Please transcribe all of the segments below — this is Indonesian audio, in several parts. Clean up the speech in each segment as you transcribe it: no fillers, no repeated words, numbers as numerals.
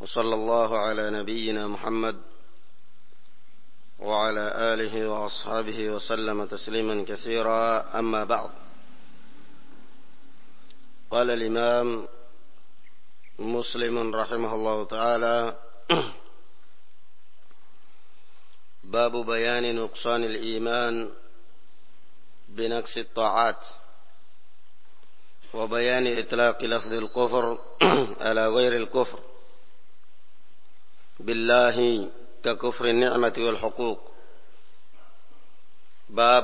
وصلى الله على نبينا محمد وعلى آله وأصحابه وسلم تسليما كثيرا. أما بعد، قال الإمام مسلم رحمه الله تعالى: باب بيان نقصان الإيمان بنقص الطاعات وبيان إطلاق لفظ الكفر على غير الكفر بالله ككفر النعمة والحقوق. Bab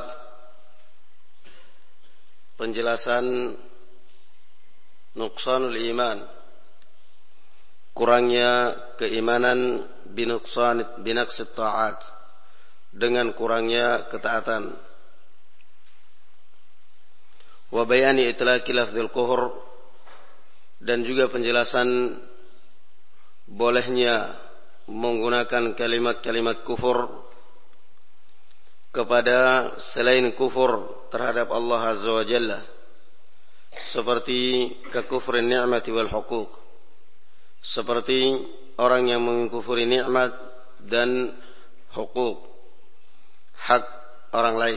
penjelasan nuqsanul iman, kurangnya keimanan, binaqsit ta'at, dengan kurangnya ketaatan. Wa bayani itlaqi lafdzil kufur, dan juga penjelasan bolehnya menggunakan kalimat-kalimat kufur kepada selain kufur terhadap Allah Azza wa Jalla, seperti kekufrin ni'mati wal huquq, seperti orang yang mengkufuri nikmat dan hukuk, hak orang lain.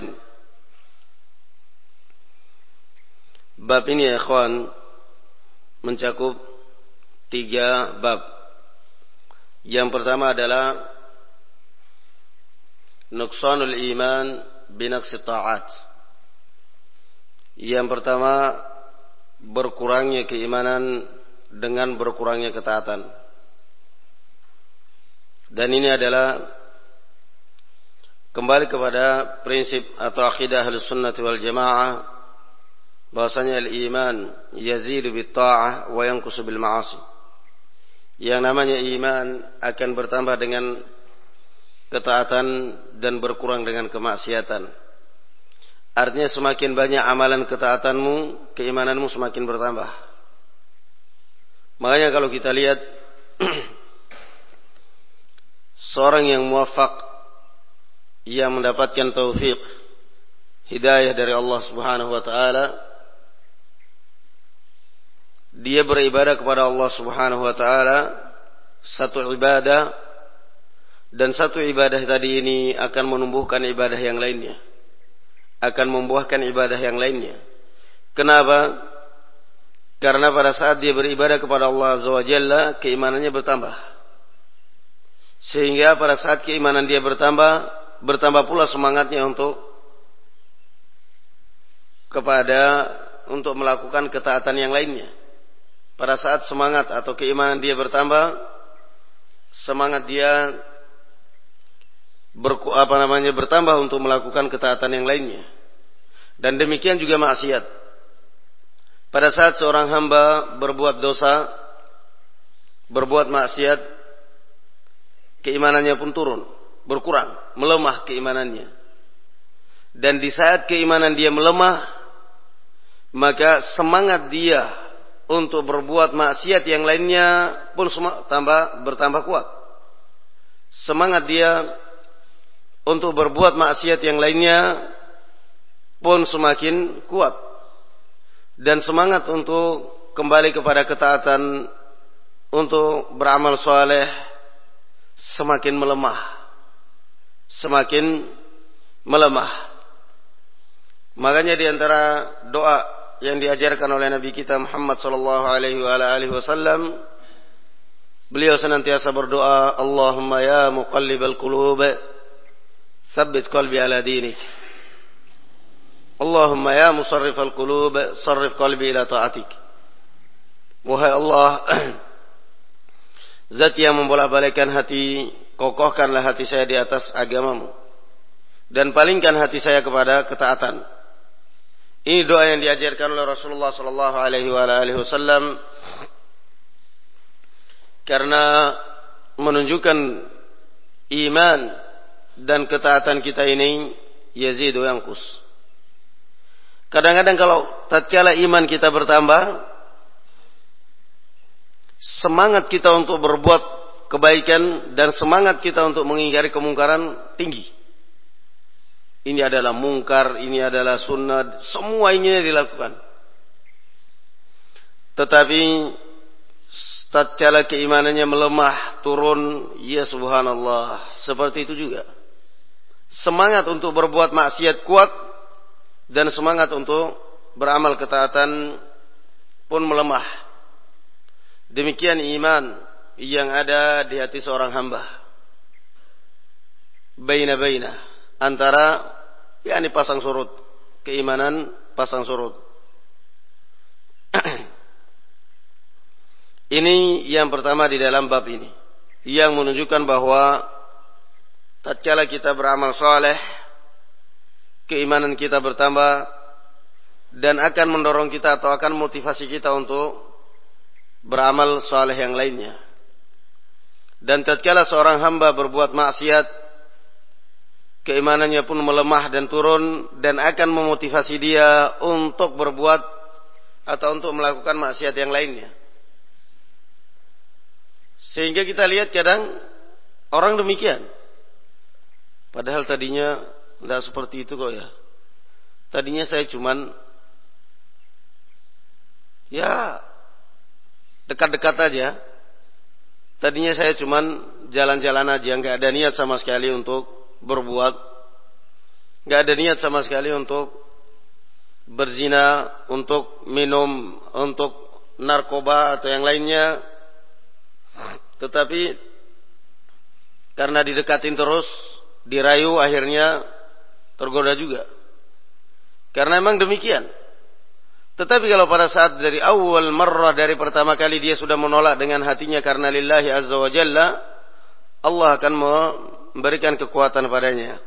Bab ini ya ikhwan mencakup 3 bab. Yang pertama adalah nuqsanul iman binaqsi ta'at. Yang pertama, berkurangnya keimanan dengan berkurangnya ketaatan. Dan ini adalah kembali kepada prinsip atau akidah Ahlus Sunnah wal Jamaah, bahwasanya al-iman yazidu bit ta'ah wa yanqusu bil ma'asi. Yang namanya iman akan bertambah dengan ketaatan dan berkurang dengan kemaksiatan. Artinya semakin banyak amalan ketaatanmu, keimananmu semakin bertambah. Makanya kalau kita lihat seorang yang muwaffaq, yang mendapatkan taufik, hidayah dari Allah Subhanahu wa taala, dia beribadah kepada Allah Subhanahu wa taala satu ibadah, dan satu ibadah tadi ini akan menumbuhkan ibadah yang lainnya, akan membuahkan ibadah yang lainnya. Kenapa? Karena pada saat dia beribadah kepada Allah Azza wa Jalla, keimanannya bertambah. Sehingga pada saat keimanan dia bertambah pula semangatnya untuk melakukan ketaatan yang lainnya. Pada saat semangat atau keimanan dia bertambah, semangat dia bertambah untuk melakukan ketaatan yang lainnya. Dan demikian juga maksiat. Pada saat seorang hamba berbuat dosa, berbuat maksiat, keimanannya pun turun, berkurang, melemah keimanannya. Dan di saat keimanan dia melemah, maka semangat dia untuk berbuat maksiat yang lainnya pun bertambah kuat. Semangat dia untuk berbuat maksiat yang lainnya pun semakin kuat. Dan semangat untuk kembali kepada ketaatan, untuk beramal saleh, semakin melemah. Semakin melemah. Makanya di antara doa yang diajarkan oleh Nabi kita Muhammad sallallahu alaihi wasallam, beliau senantiasa berdoa, Allahumma ya muqallibal qulub, tsabbit qalbi ala dinik. Allahumma ya musarrifal qulub, sarrif qalbi ila ta'atik. Wahai Allah, Zat yang membolak-balikkan hati, kokohkanlah hati saya di atas agamamu, dan palingkan hati saya kepada ketaatan. Ini doa yang diajarkan oleh Rasulullah sallallahu alaihi wasallam karena menunjukkan iman dan ketaatan kita ini yazidu yanqus. Kadang-kadang kalau tatkala iman kita bertambah, semangat kita untuk berbuat kebaikan dan semangat kita untuk mengingkari kemungkaran tinggi. Ini adalah mungkar, ini adalah sunnah, semua ini dilakukan. Tetapi tatkala keimanannya melemah, turun, ya subhanallah, seperti itu juga. Semangat untuk berbuat maksiat kuat dan semangat untuk beramal ketaatan pun melemah. Demikian iman yang ada di hati seorang hamba. Baina-baina, antara yakni pasang surut, keimanan pasang surut. Ini yang pertama di dalam bab ini, yang menunjukkan bahwa tatkala kita beramal saleh, keimanan kita bertambah dan akan mendorong kita atau akan motivasi kita untuk beramal saleh yang lainnya. Dan tatkala seorang hamba berbuat maksiat, keimanannya pun melemah dan turun dan akan memotivasi dia untuk berbuat atau untuk melakukan maksiat yang lainnya. Sehingga kita lihat kadang orang demikian. Padahal tadinya tidak seperti itu kok ya. Tadinya saya cuman ya dekat-dekat aja. Tadinya saya cuman jalan-jalan aja, nggak ada niat sama sekali untuk berbuat, nggak ada niat sama sekali untuk berzina, untuk minum, untuk narkoba atau yang lainnya. Tetapi karena didekatin terus, dirayu, akhirnya tergoda juga. Karena memang demikian. Tetapi kalau pada saat dari awal marrah, dari pertama kali dia sudah menolak dengan hatinya karena lillahi azza wa jalla, Allah akan memberikan kekuatan padanya.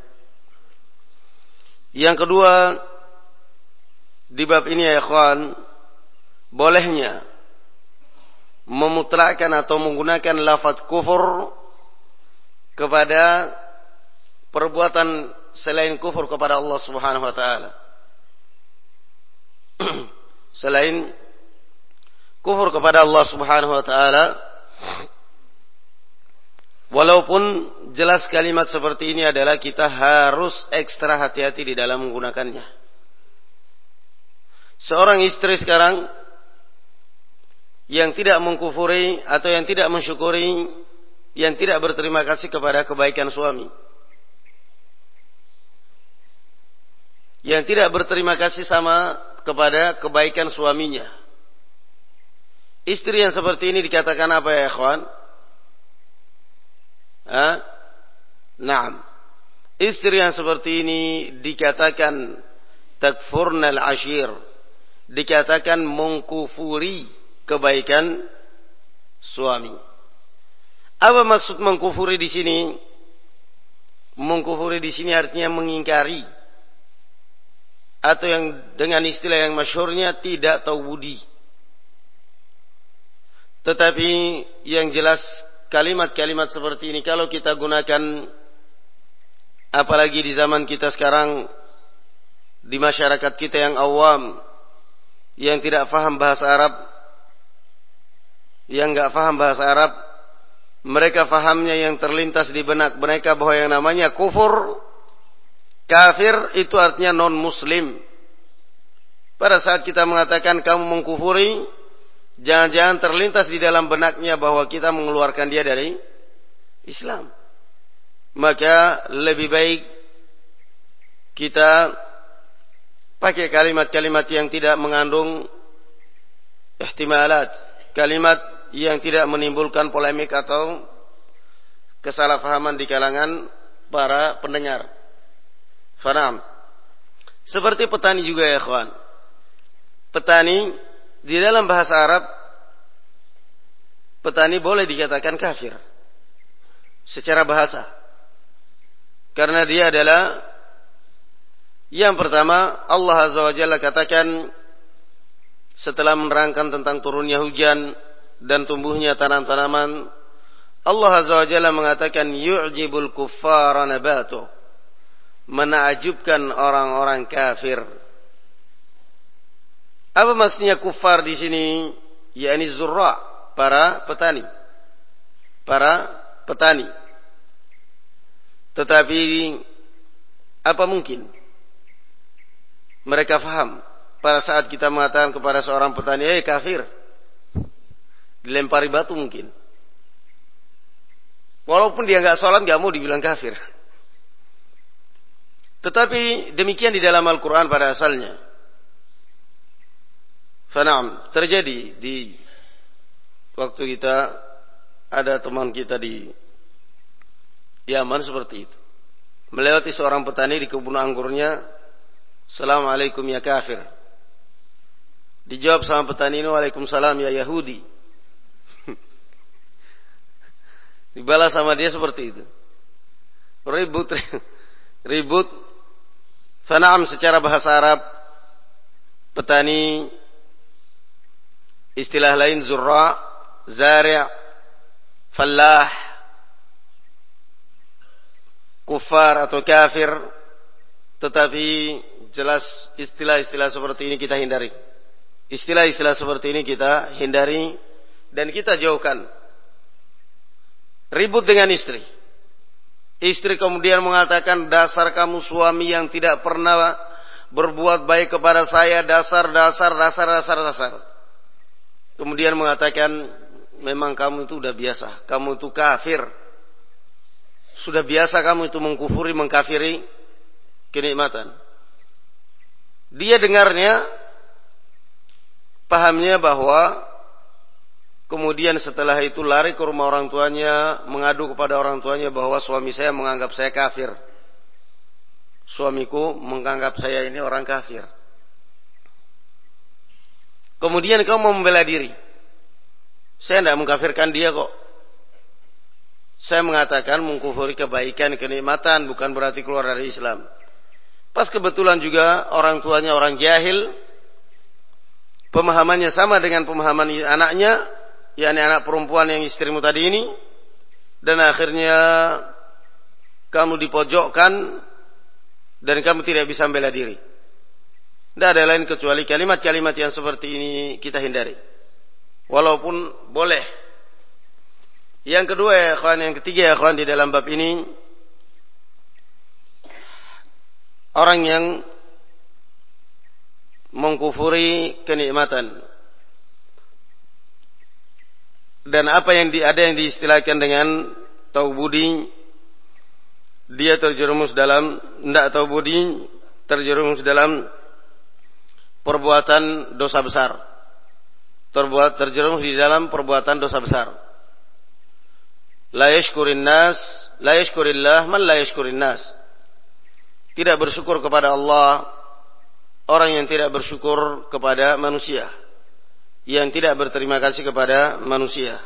Yang kedua, di bab ini ya ikhwan, bolehnya memutlakkan atau menggunakan lafaz kufur kepada perbuatan selain kufur kepada Allah Subhanahu wa taala. Selain kufur kepada Allah Subhanahu wa taala, walaupun jelas kalimat seperti ini adalah kita harus ekstra hati-hati di dalam menggunakannya. Seorang istri sekarang yang tidak mengkufuri atau yang tidak mensyukuri, yang tidak berterima kasih kepada kebaikan suami, yang tidak berterima kasih sama kepada kebaikan suaminya. Istri yang seperti ini dikatakan apa ya ikhwan? Naam. Istri yang seperti ini dikatakan takfurnal ashir, dikatakan mengkufuri kebaikan suami. Apa maksud mengkufuri di sini? Mengkufuri di sini artinya mengingkari, atau yang dengan istilah yang masyhurnya tidak tahu budi. Tetapi yang jelas kalimat-kalimat seperti ini kalau kita gunakan, apalagi di zaman kita sekarang, di masyarakat kita yang awam, yang tidak faham bahasa Arab, yang enggak faham bahasa Arab, mereka fahamnya yang terlintas di benak mereka bahwa yang namanya kufur, kafir itu artinya non muslim. Pada saat kita mengatakan kamu mengkufuri, jangan-jangan terlintas di dalam benaknya bahwa kita mengeluarkan dia dari Islam. Maka lebih baik kita pakai kalimat-kalimat yang tidak mengandung ihtimalat, kalimat yang tidak menimbulkan polemik atau kesalahpahaman di kalangan para pendengar. Faham? Seperti petani juga ya ikhwan. Petani di dalam bahasa Arab, petani boleh dikatakan kafir secara bahasa. Karena dia adalah, yang pertama Allah Azza wa Jalla katakan setelah menerangkan tentang turunnya hujan dan tumbuhnya tanam-tanaman, Allah Azza wa Jalla mengatakan yu'jibul kuffara nabatu, menakjubkan orang-orang kafir. Apa maksudnya kufar di sini? yakni zurra, para petani. Para petani. Tetapi apa mungkin mereka faham pada saat kita mengatakan kepada seorang petani, kafir? dilempari batu mungkin. Walaupun dia nggak sholat, nggak mau dibilang kafir. Tetapi demikian di dalam Al-Quran pada asalnya. Fana'am, terjadi di waktu kita ada teman kita di Yaman seperti itu. Melewati seorang petani di kebun anggurnya, "Assalamualaikum ya kafir." Dijawab sama petani ini, "Waalaikumsalam ya Yahudi." Dibalas sama dia seperti itu. Ribut. Fana'am secara bahasa Arab, petani, istilah lain zurra, zari', fallah, kufar atau kafir. Tetapi jelas istilah-istilah seperti ini kita hindari. Istilah-istilah seperti ini kita hindari dan kita jauhkan. Ribut dengan istri. Istri kemudian mengatakan, "Dasar kamu suami yang tidak pernah berbuat baik kepada saya, dasar. Kemudian mengatakan, "Memang kamu itu udah biasa, kamu itu kafir. Sudah biasa kamu itu mengkufuri, mengkafiri kenikmatan." Dia dengarnya, pahamnya bahwa kemudian setelah itu lari ke rumah orang tuanya, mengadu kepada orang tuanya bahwa suami saya menganggap saya kafir. Suamiku menganggap saya ini orang kafir. Kemudian kamu mau membela diri. Saya tidak mengkafirkan dia kok. Saya mengatakan mengkufuri kebaikan, kenikmatan, bukan berarti keluar dari Islam. Pas kebetulan juga orang tuanya orang jahil, pemahamannya sama dengan pemahaman anaknya, yakni anak perempuan yang istrimu tadi ini, dan akhirnya kamu dipojokkan dan kamu tidak bisa membela diri. Tidak ada lain kecuali kalimat-kalimat yang seperti ini kita hindari. Walaupun boleh. Yang kedua ya kawan, yang ketiga ya kawan di dalam bab ini, orang yang mengkufuri kenikmatan. Dan apa yang ada yang diistilahkan dengan taubudi, dia terjerumus dalam perbuatan dosa besar. Terjerumus di dalam perbuatan dosa besar. La yashkurillah man la yashkurin nas. Tidak bersyukur kepada Allah orang yang tidak bersyukur kepada manusia, yang tidak berterima kasih kepada manusia.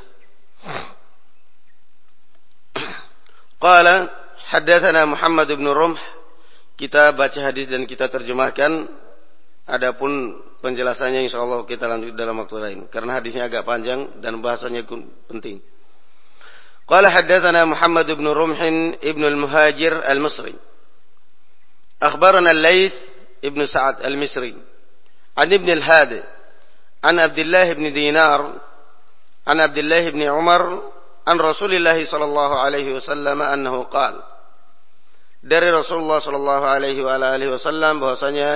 Qala haddatsana Muhammad bin Rumh. Kita baca hadis dan kita terjemahkan. Adapun penjelasannya insyaallah kita lanjut dalam waktu lain karena hadisnya agak panjang dan bahasanya penting. Qala haddatsana Muhammad bin Rumh ibn al-Muhajir al-Misri. Akhbarana al-Laits ibn Sa'ad al-Misri. An ibn al-Hadi. An Abdullah ibn Dinar. An Abdullah ibn Umar. An Rasulullah sallallahu alaihi wasallam annahu qala. Dari Rasulullah sallallahu alaihi wasallam bahwasanya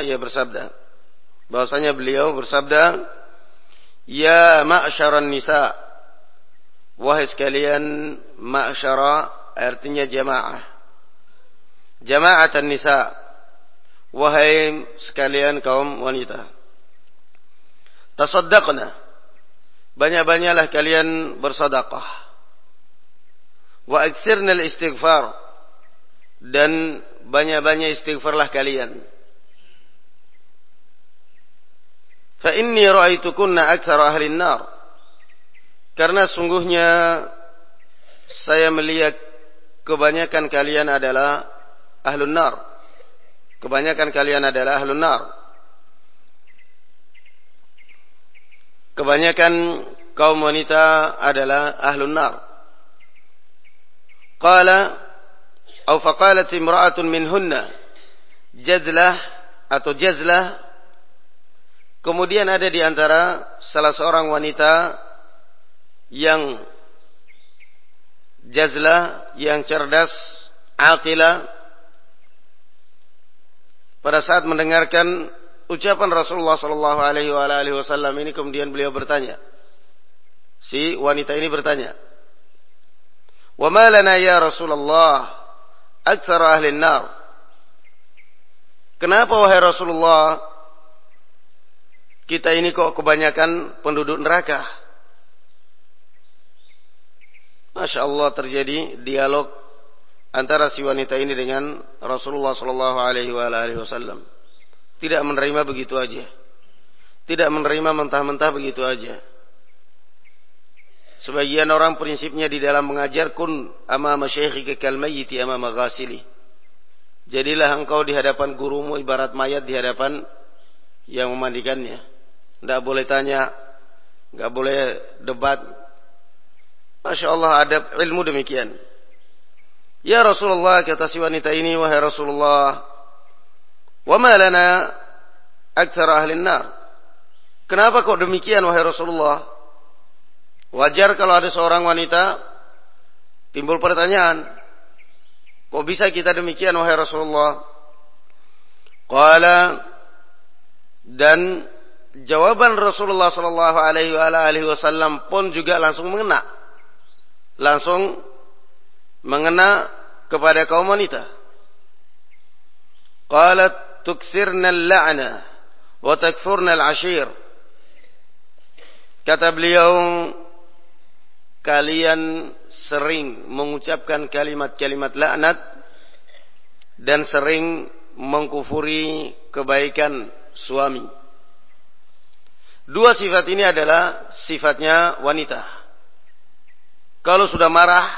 beliau bersabda, "Ya ma'syaran nisa." Wahai sekalian, ma'syara artinya jamaah. Jama'atan nisa. Wahai sekalian kaum wanita. Tasaddaqna. Banyak-banyaklah kalian bersedekah. Wa aktsirna al-istighfar. Dan banyak-banyak istighfarlah kalian. Fa inni ra'aitukunna aktsara ahli an-nar. Karena sungguhnya saya melihat kebanyakan kalian adalah ahlun nar. Kebanyakan kalian adalah ahlun nar. Kebanyakan kaum wanita adalah ahlun nar. Qala atau faqalat imra'atun minhunna jadlah atau jazlah. Kemudian ada di antara salah seorang wanita yang jazlah, yang cerdas, aqilah, pada saat mendengarkan ucapan Rasulullah sallallahu alaihi wasallam ini kemudian beliau bertanya, Si wanita ini bertanya, "Wa ma lana ya Rasulullah aktsar ahli an-nar?" Kenapa wahai Rasulullah, kita ini kok kebanyakan penduduk neraka? Masya Allah, terjadi dialog antara si wanita ini dengan Rasulullah sallallahu alaihi wasallam. Tidak menerima begitu aja. Tidak menerima mentah-mentah begitu aja. Sebagian orang prinsipnya di dalam mengajar, kun amama syekhika kal mayyiti amama ghasili. Jadilah engkau di hadapan gurumu ibarat mayat di hadapan yang memandikannya. Tidak boleh tanya, tidak boleh debat. Masya Allah, adab ilmu demikian. Ya Rasulullah, kata si wanita ini, wahai Rasulullah, wa ma lana aktsar ahli an-nar? Kenapa kok demikian wahai Rasulullah? Wajar kalau ada seorang wanita timbul pertanyaan, kok bisa kita demikian wahai Rasulullah? Qala, dan jawaban Rasulullah sallallahu alaihi wasallam pun juga langsung mengena kepada kaum wanita. Qalat tuksirna al-la'na wa takfurna al-ashir. Kata beliau, kalian sering mengucapkan kalimat-kalimat laknat dan sering mengkufuri kebaikan suami. Dua sifat ini adalah sifatnya wanita. Kalau sudah marah,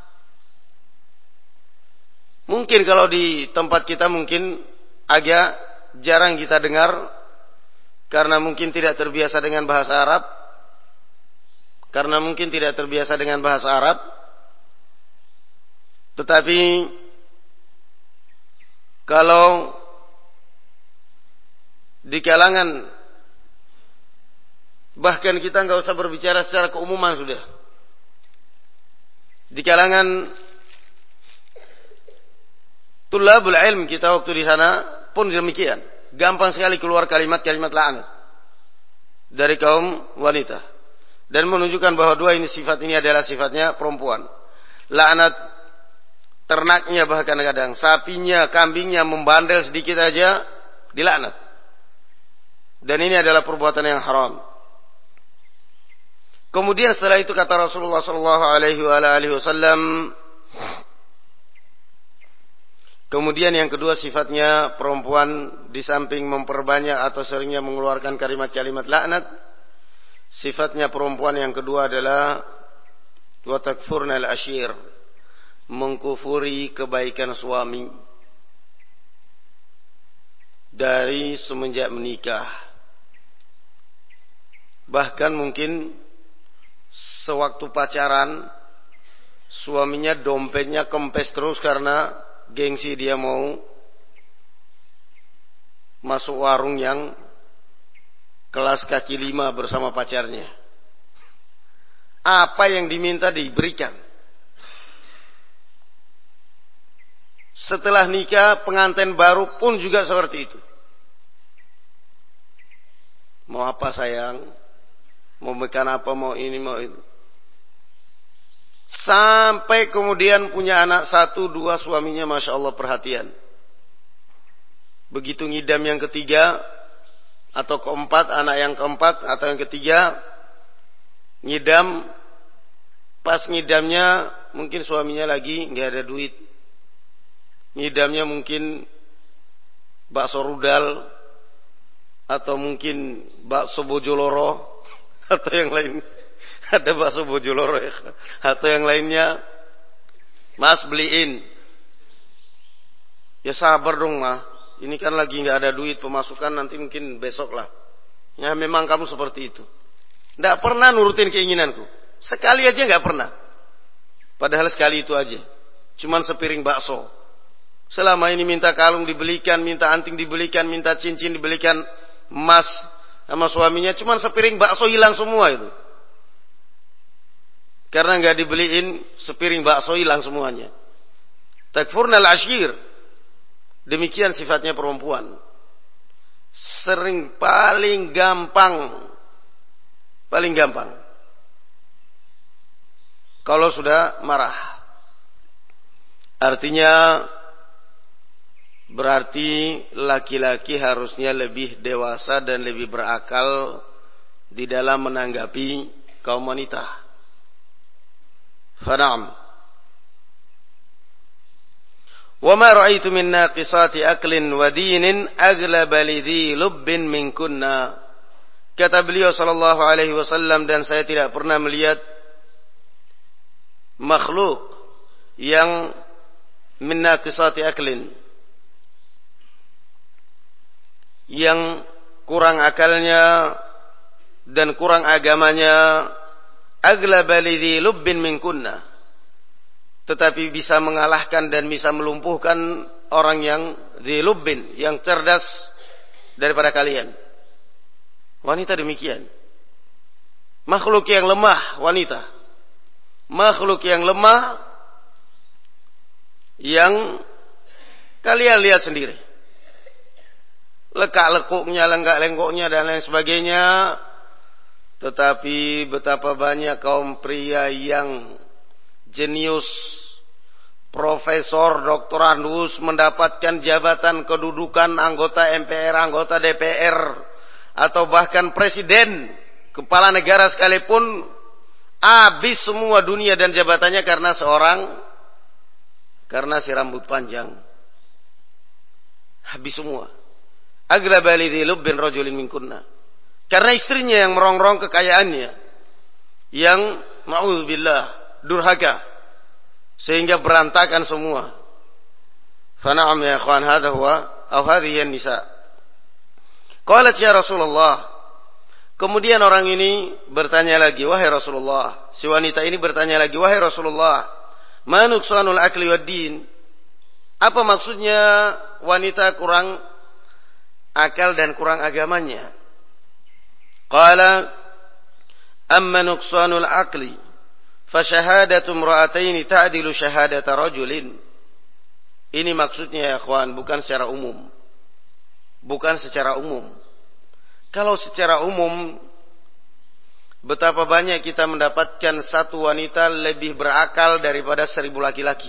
mungkin kalau di tempat kita mungkin agak jarang kita dengar, karena mungkin tidak terbiasa dengan bahasa Arab. Tetapi kalau di kalangan, bahkan kita nggak usah berbicara secara keumuman sudah, di kalangan tulabul ilm kita waktu di sana pun demikian, gampang sekali keluar kalimat-kalimat laknat dari kaum wanita. Dan menunjukkan bahwa dua ini sifat ini adalah sifatnya perempuan. Laknat ternaknya, bahkan kadang sapinya, kambingnya membandel sedikit aja dilaknat. Dan ini adalah perbuatan yang haram. Kemudian setelah itu kata Rasulullah sallallahu alaihi wasallam, kemudian yang kedua sifatnya perempuan, di samping memperbanyak atau seringnya mengeluarkan kalimat-kalimat laknat, sifatnya perempuan yang kedua adalah wa takfurna al-ashir, mengkufuri kebaikan suami dari semenjak menikah. Bahkan mungkin sewaktu pacaran suaminya dompetnya kempes terus karena gengsi dia mau masuk warung yang kelas kaki 5 bersama pacarnya. Apa yang diminta diberikan. Setelah nikah, pengantin baru pun juga seperti itu. Mau apa sayang? Mau makan apa? Mau ini, mau itu. Sampai kemudian punya anak 1, 2, suaminya Masya Allah perhatian. Begitu ngidam yang ketiga, atau keempat, anak yang keempat atau yang ketiga, ngidam, pas ngidamnya mungkin suaminya lagi nggak ada duit, ngidamnya mungkin bakso rudal atau mungkin bakso bojoloro atau yang lain, ada bakso bojoloro ya, atau yang lainnya, mas beliin, ya sabar dong mah. Ini kan lagi nggak ada duit pemasukan, nanti mungkin besok lah. Ya memang kamu seperti itu. Nggak pernah nurutin keinginanku. Sekali aja nggak pernah. Padahal sekali itu aja. Cuman sepiring bakso. Selama ini minta kalung dibelikan, minta anting dibelikan, minta cincin dibelikan, emas sama suaminya. Cuman sepiring bakso hilang semua itu. Karena nggak dibeliin sepiring bakso hilang semuanya. Takfurnal ashir. Demikian sifatnya perempuan. Sering paling gampang kalau sudah marah. Artinya berarti laki-laki harusnya lebih dewasa dan lebih berakal di dalam menanggapi kaum wanita. Fana'am. Wa ma ra'aitu min naqisati aklin wa dinin aghlaba lidhi lubbin minkunna. Kata beliau sallallahu alaihi wasallam, dan saya tidak pernah melihat makhluk yang min naqisati aklin, yang kurang akalnya dan kurang agamanya, aghlaba lidhi lubbin minkunna, tetapi bisa mengalahkan dan bisa melumpuhkan orang yang dhi lubbin, yang cerdas daripada kalian. Wanita demikian. Makhluk yang lemah, wanita. Makhluk yang lemah yang kalian lihat sendiri. Lekak-lekuknya, lenggak-lenggoknya dan lain sebagainya. Tetapi betapa banyak kaum pria yang jenius, profesor, doktorandus, mendapatkan jabatan kedudukan anggota MPR, anggota DPR, atau bahkan presiden, kepala negara sekalipun, habis semua dunia dan jabatannya karena si rambut panjang. Habis semua. Aghlaba lidhi lubbin rajulin minkunna. Karena istrinya yang merongrong kekayaannya, yang ma'udzubillah durhaka, sehingga berantakan semua. Fana'am ya ikhwan, hadha huwa aw hadhihi an-nisa. Qalat ya Rasulullah. Kemudian orang ini bertanya lagi, wahai Rasulullah. Si wanita ini bertanya lagi, wahai Rasulullah, ma nuqsanul akli wad din? Apa maksudnya wanita kurang akal dan kurang agamanya? Qala amma nuqsanul akli fa syahadatu imra'ataini ta'dilu syahadata rajulin. Ini maksudnya ya ikhwan, bukan secara umum. Bukan secara umum. Kalau secara umum, betapa banyak kita mendapatkan satu wanita lebih berakal daripada 1000 laki-laki.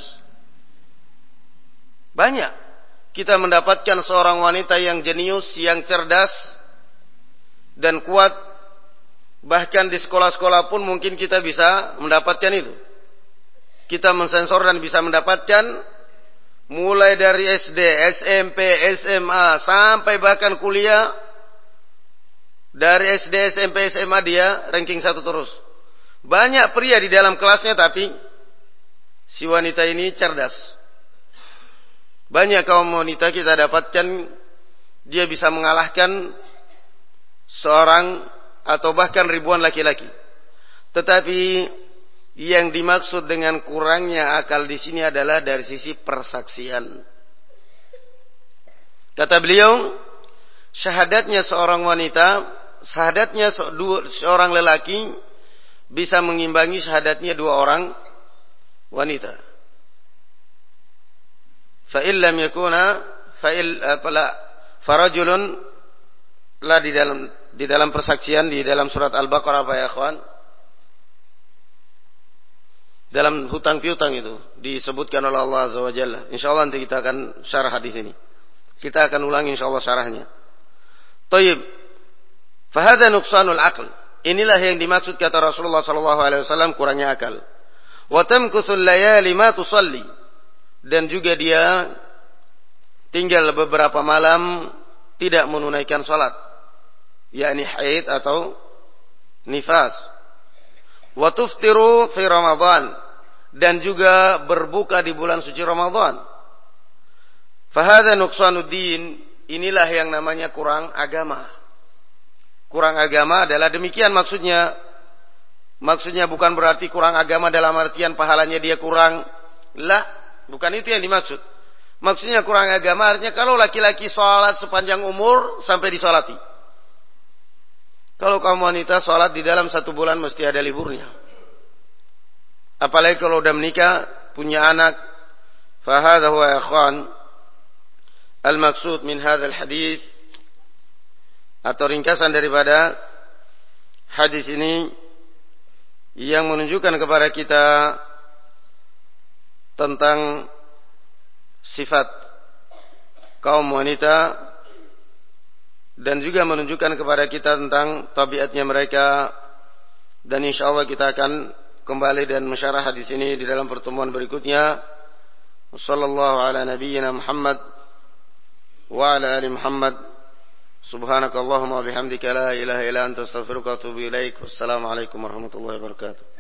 Banyak. Kita mendapatkan seorang wanita yang jenius, yang cerdas, dan kuat. Bahkan di sekolah-sekolah pun mungkin kita bisa mendapatkan itu. Kita mensensor dan bisa mendapatkan mulai dari SD, SMP, SMA, sampai bahkan kuliah. Dari SD, SMP, SMA dia ranking 1 terus. Banyak pria di dalam kelasnya, tapi si wanita ini cerdas. Banyak kaum wanita kita dapatkan, dia bisa mengalahkan seorang atau bahkan ribuan laki-laki. Tetapi yang dimaksud dengan kurangnya akal di sini adalah dari sisi persaksian. Kata beliau, syahadatnya seorang wanita, syahadatnya seorang lelaki bisa mengimbangi syahadatnya 2 orang wanita. Fa illam yakuna farajulun lah di dalam persaksian di dalam surat Al-Baqarah apa ya ikhwan? Dalam hutang piutang itu disebutkan oleh Allah Azza wa Jalla. Insyaallah nanti kita akan syarah hadis ini. Kita akan ulangi insyaallah syarahnya. Thayyib. Fa hadza nuqsanul aql. Inilah yang dimaksud kata Rasulullah sallallahu alaihi wasallam kurangnya akal. Wa tamkuthul layali ma tusalli. Dan juga dia tinggal beberapa malam tidak menunaikan salat, yakni haid atau nifas. Wa tuftiru fi Ramadan, dan juga berbuka di bulan suci Ramadan. Fa hadza nuqsanuddin, inilah yang namanya kurang agama. Kurang agama adalah demikian maksudnya. Maksudnya bukan berarti kurang agama dalam artian pahalanya dia kurang. Lah, bukan itu yang dimaksud. Maksudnya kurang agama artinya kalau laki-laki sholat sepanjang umur sampai disolati. Kalau kaum wanita sholat di dalam 1 bulan mesti ada liburnya. Apalagi kalau udah menikah, punya anak. Fahadha huwa ya ikhwan al-maksud min hadzal hadis, atau ringkasan daripada hadis ini yang menunjukkan kepada kita tentang sifat kaum wanita dan juga menunjukkan kepada kita tentang tabiatnya mereka, dan insyaallah kita akan kembali dan mensyarah hadis ini di dalam pertemuan berikutnya. Sallallahu ala nabiyyina Muhammad wa ala ali Muhammad. Subhanakallahumma wa bihamdika la ilaha illa anta astaghfiruka wa atubu ilaik. Wassalamu alaikum warahmatullahi wabarakatuh.